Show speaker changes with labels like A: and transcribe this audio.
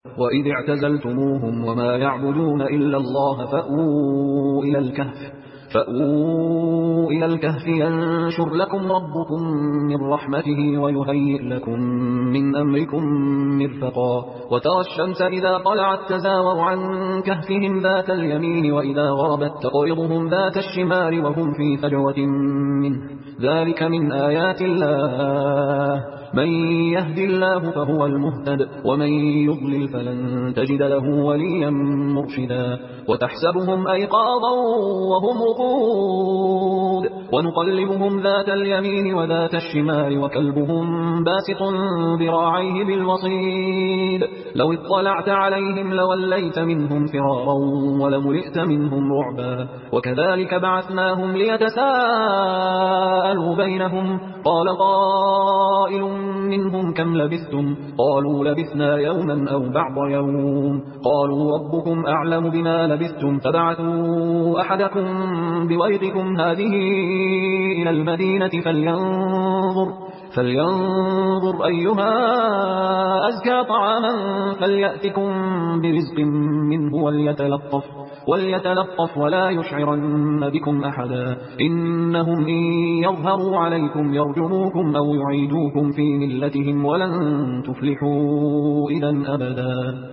A: وإذ اعتزلتموهم وما يعبدون إلا الله فأووا إلى الكهف ينشر لكم ربكم من رحمته ويهيئ لكم من أمركم مرفقا. وترى الشمس إذا طلعت تزاور عن كهفهم ذات اليمين وإذا غربت تقرضهم ذات الشمال وهم في فجوة منه، ذلك من آيات الله، من يهد الله فهو المهتد ومن يضلل فلن تجد له وليا مرشدا. وتحسبهم أيقاظا وهم رقود ونقلبهم ذات اليمين وذات الشمال وكلبهم باسط ذراعيه بالوصيد، لو اطلعت عليهم لوليت منهم فرارا ولملئت منهم رعبا. وكذلك بعثناهم ليتساءلوا بينهم، قال قائل منهم كم لبثتم؟ قالوا لبثنا يوما أو بعض يوم. قالوا ربكم أعلم بما لبثتم فابعثوا أحدكم بورقكم هذه إلى المدينة فلينظر أيها أزكى طعاما فليأتكم برزق منه وليتلطف ولا يشعرن بكم أحدا، إنهم إن يظهروا عليكم يرجموكم أو يعيدوكم في ملتهم ولن تفلحوا إذا أبدا.